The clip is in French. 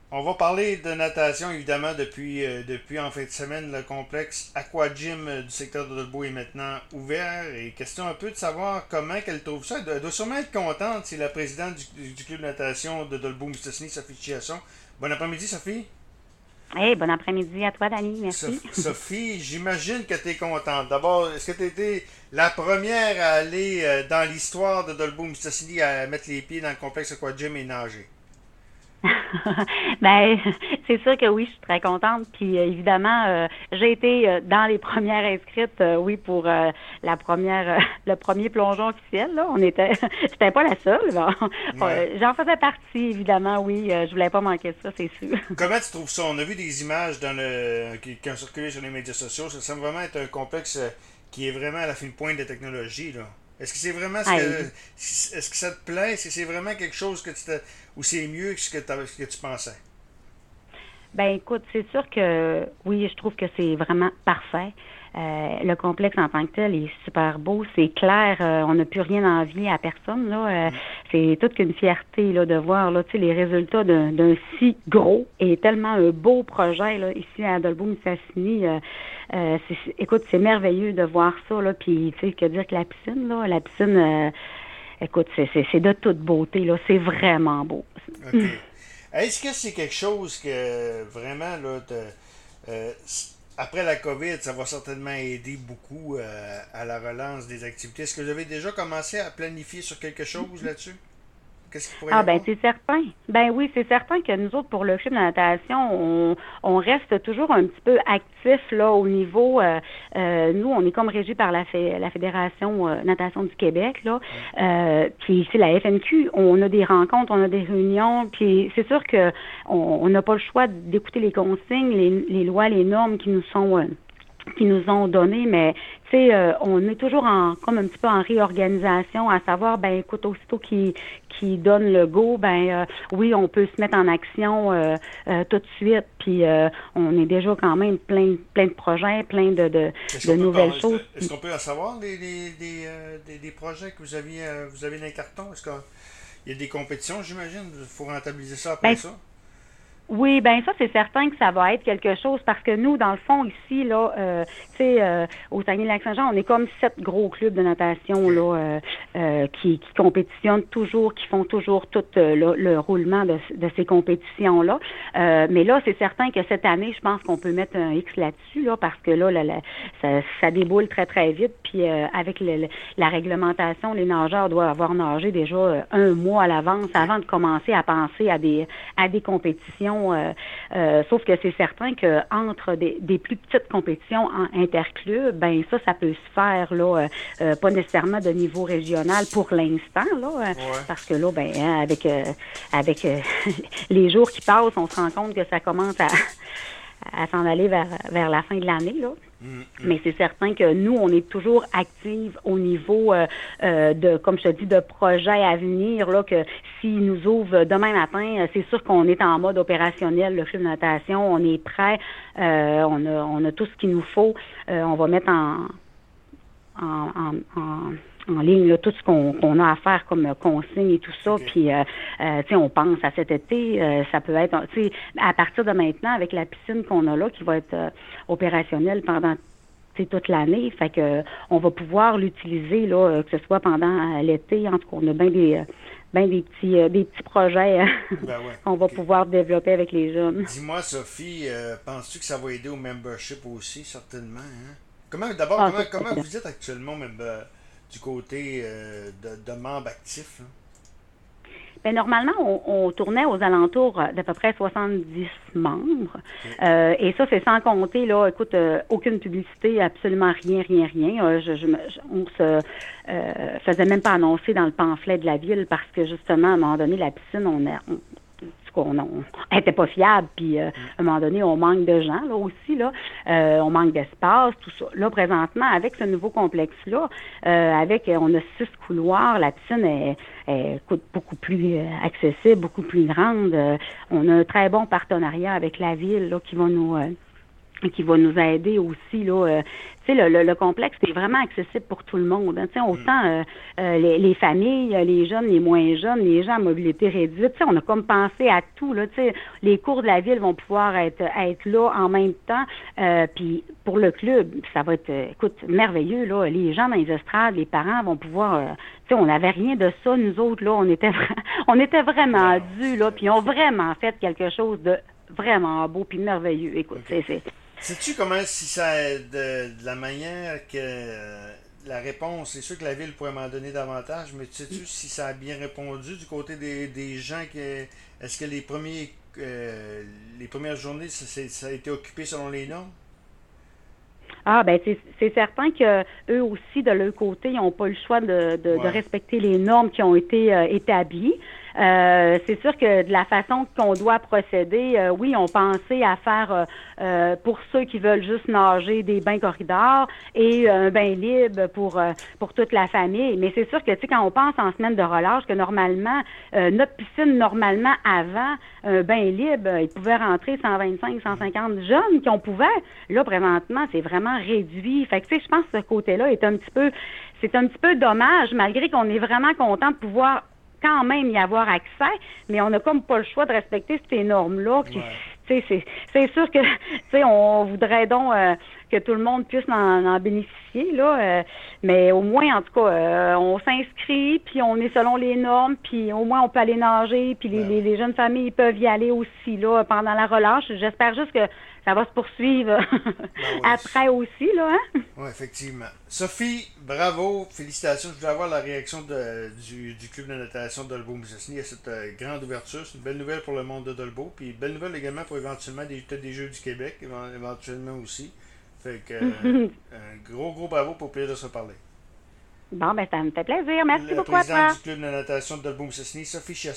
On va parler de natation, évidemment, depuis en fin de semaine. Le complexe Aquagym du secteur de Dolbeau est maintenant ouvert. Et question un peu de savoir comment qu'elle trouve ça. Elle doit sûrement être contente. C'est la présidente du club de natation de Dolbeau-Mistassini, Sophie Chiasson. Bon après-midi, Sophie. Hey, bon après-midi à toi, Dani, merci. Sophie, j'imagine que tu es contente. D'abord, est-ce que tu étais la première à aller dans l'histoire de Dolbeau-Mistassini à mettre les pieds dans le complexe Aquagym et nager? Ben, c'est sûr que oui, je suis très contente. Puis évidemment, j'ai été dans les premières inscrites, oui, pour la première, le premier plongeon officiel. Là, on était, j'étais pas la seule. Là. Ouais. J'en faisais partie, évidemment, oui. Je voulais pas manquer ça, c'est sûr. Comment tu trouves ça? On a vu des images qui ont circulé sur les médias sociaux. Ça semble vraiment être un complexe qui est vraiment à la fine pointe de la technologie, là. Est-ce que c'est vraiment Hey, est-ce que ça te plaît? Est-ce que c'est vraiment quelque chose ou c'est mieux que ce que tu pensais? ben écoute, c'est sûr que oui, je trouve que c'est vraiment parfait. Le complexe en tant que tel est super beau, c'est clair, on n'a plus rien à envier à personne là. Mm. C'est toute qu'une fierté là de voir là, tu sais, les résultats d'un si gros et tellement un beau projet là ici à Dolbeau-Mistassini. Écoute, c'est merveilleux de voir ça là. Puis tu sais que dire que la piscine, écoute, c'est de toute beauté là. C'est vraiment beau. OK. Est-ce que c'est quelque chose que vraiment, là, euh, après la COVID, ça va certainement aider beaucoup à la relance des activités? Est-ce que vous avez déjà commencé à planifier sur quelque chose là-dessus? Qu'est-ce qu'il pourrait y Ah ben avoir? c'est certain. Ben oui, c'est certain que nous autres, pour le club de natation, on reste toujours un petit peu actifs là au niveau. Nous, on est comme régi par la Fédération Natation du Québec là. Mm. Puis ici la FNQ, on a des rencontres, on a des réunions. Puis c'est sûr que on n'a pas le choix d'écouter les consignes, les lois, les normes qui nous ont donné, mais tu sais, on est toujours comme un petit peu en réorganisation, à savoir, ben écoute, aussitôt qui donne le go, ben oui, on peut se mettre en action tout de suite, puis on est déjà quand même plein de projets, plein Est-ce de qu'on peut nouvelles parler, choses. est-ce qu'on peut en savoir des projets que vous avez dans les cartons? Est-ce qu'il y a des compétitions, j'imagine? Il faut rentabiliser ça après Ben, ça? oui, ben ça c'est certain que ça va être quelque chose parce que nous, dans le fond ici là, tu sais, au Saguenay-Lac-Saint-Jean, on est comme 7 gros clubs de natation OK. là qui compétitionnent toujours, qui font toujours tout le roulement de ces compétitions là. Mais là, c'est certain que cette année, je pense qu'on peut mettre un X là-dessus là parce que là, ça déboule très très vite. Puis avec la réglementation, les nageurs doivent avoir nagé déjà un mois à l'avance OK. avant de commencer à penser à des compétitions. Sauf que c'est certain que entre des plus petites compétitions en interclub, ben ça peut se faire là, pas nécessairement de niveau régional pour l'instant là, Ouais. parce que là, ben hein, avec les jours qui passent, on se rend compte que ça commence à s'en aller vers la fin de l'année là. Mm, mm. Mais c'est certain que nous, on est toujours actifs au niveau de, comme je te dis, de projets à venir, là, que s'ils nous ouvrent demain matin, c'est sûr qu'on est en mode opérationnel, le club de natation, on est prêt, on a tout ce qu'il nous faut. On va mettre en, en ligne là, tout ce qu'on a à faire comme consigne et tout ça. OK. Puis, tu sais, on pense à cet été, ça peut être, tu sais, à partir de maintenant, avec la piscine qu'on a là, qui va être opérationnelle pendant toute l'année. Fait que on va pouvoir l'utiliser là, que ce soit pendant l'été. En tout cas, on a bien des petits projets Ben ouais. qu'on va OK. pouvoir développer avec les jeunes. Dis-moi, Sophie, penses-tu que ça va aider au membership aussi, certainement, hein? D'abord, Ah, ça, comment vous êtes actuellement, même du côté de membres actifs, là? ben, normalement, on tournait aux alentours d'à peu près 70 membres. OK. Et ça, c'est sans compter, là, écoute, aucune publicité, absolument rien, rien, rien. On se faisait même pas annoncer dans le pamphlet de la ville parce que, justement, à un moment donné, la piscine, elle était pas fiable, puis à Mm. un moment donné, on manque de gens, là, aussi, là. On manque d'espace, tout ça. Là, présentement, avec ce nouveau complexe-là, on a 6 couloirs, la piscine est coûte beaucoup plus accessible, beaucoup plus grande. On a un très bon partenariat avec la ville, là, qui va qui va nous aider aussi là. Tu sais, le complexe est vraiment accessible pour tout le monde. Hein. Tu sais, autant les familles, les jeunes, les moins jeunes, les gens à mobilité réduite. Tu sais, on a comme pensé à tout là. Tu sais, les cours de la ville vont pouvoir être là en même temps. Puis pour le club, ça va être, écoute, merveilleux là. Les gens dans les estrades, les parents vont pouvoir. Tu sais, on n'avait rien de ça nous autres là. On était vraiment dus là. Puis ils ont vraiment fait quelque chose de vraiment beau puis merveilleux. Écoute, OK. Sais-tu comment, si ça, de la manière que la réponse, c'est sûr que la ville pourrait m'en donner davantage, mais sais-tu si ça a bien répondu du côté des gens est-ce que les premières journées, ça a été occupé selon les normes? Ah ben c'est certain que eux aussi de leur côté, ils n'ont pas le choix de Ouais. respecter les normes qui ont été établies. C'est sûr que de la façon qu'on doit procéder, oui, on pensait à faire pour ceux qui veulent juste nager des bains corridors et un bain libre pour toute la famille. Mais c'est sûr que tu sais quand on pense en semaine de relâche que normalement notre piscine normalement avant un bain libre, il pouvait rentrer 125, 150 jeunes qui on pouvait. Là présentement, c'est vraiment réduit. Fait que tu sais, je pense que ce côté-là c'est un petit peu dommage malgré qu'on est vraiment content de pouvoir quand même y avoir accès, mais on n'a comme pas le choix de respecter ces normes-là. Puis, Ouais. tu sais, c'est sûr que, tu sais, on voudrait donc que tout le monde puisse en bénéficier, là. Mais au moins, en tout cas, on s'inscrit, puis on est selon les normes, puis au moins on peut aller nager, puis Ben oui. les jeunes familles peuvent y aller aussi, là, pendant la relâche. J'espère juste que ça va se poursuivre Ben oui. après aussi, là, hein? Oui, effectivement. Sophie, bravo, félicitations. Je voulais avoir la réaction du club de natation Dolbeau-Mistassini à cette grande ouverture. C'est une belle nouvelle pour le monde de Dolbeau. Puis belle nouvelle également pour éventuellement peut-être des Jeux du Québec, éventuellement aussi. Fait que un gros, gros bravo pour le plaisir de se parler. Bon, ben, ça me fait plaisir. Merci Le beaucoup à président toi. du club de natation de Dolbeau-Mistassini, Sophie Chiasson.